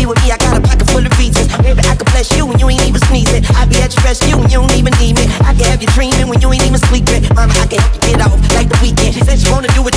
be with me, I got a pocket full of reasons. Maybe I could bless you when you ain't even sneezing. I be at your rescue when you don't even need me. I can have you dreaming when you ain't even sleeping. Mama, I can help you get off like the weekend. She said she wanna do it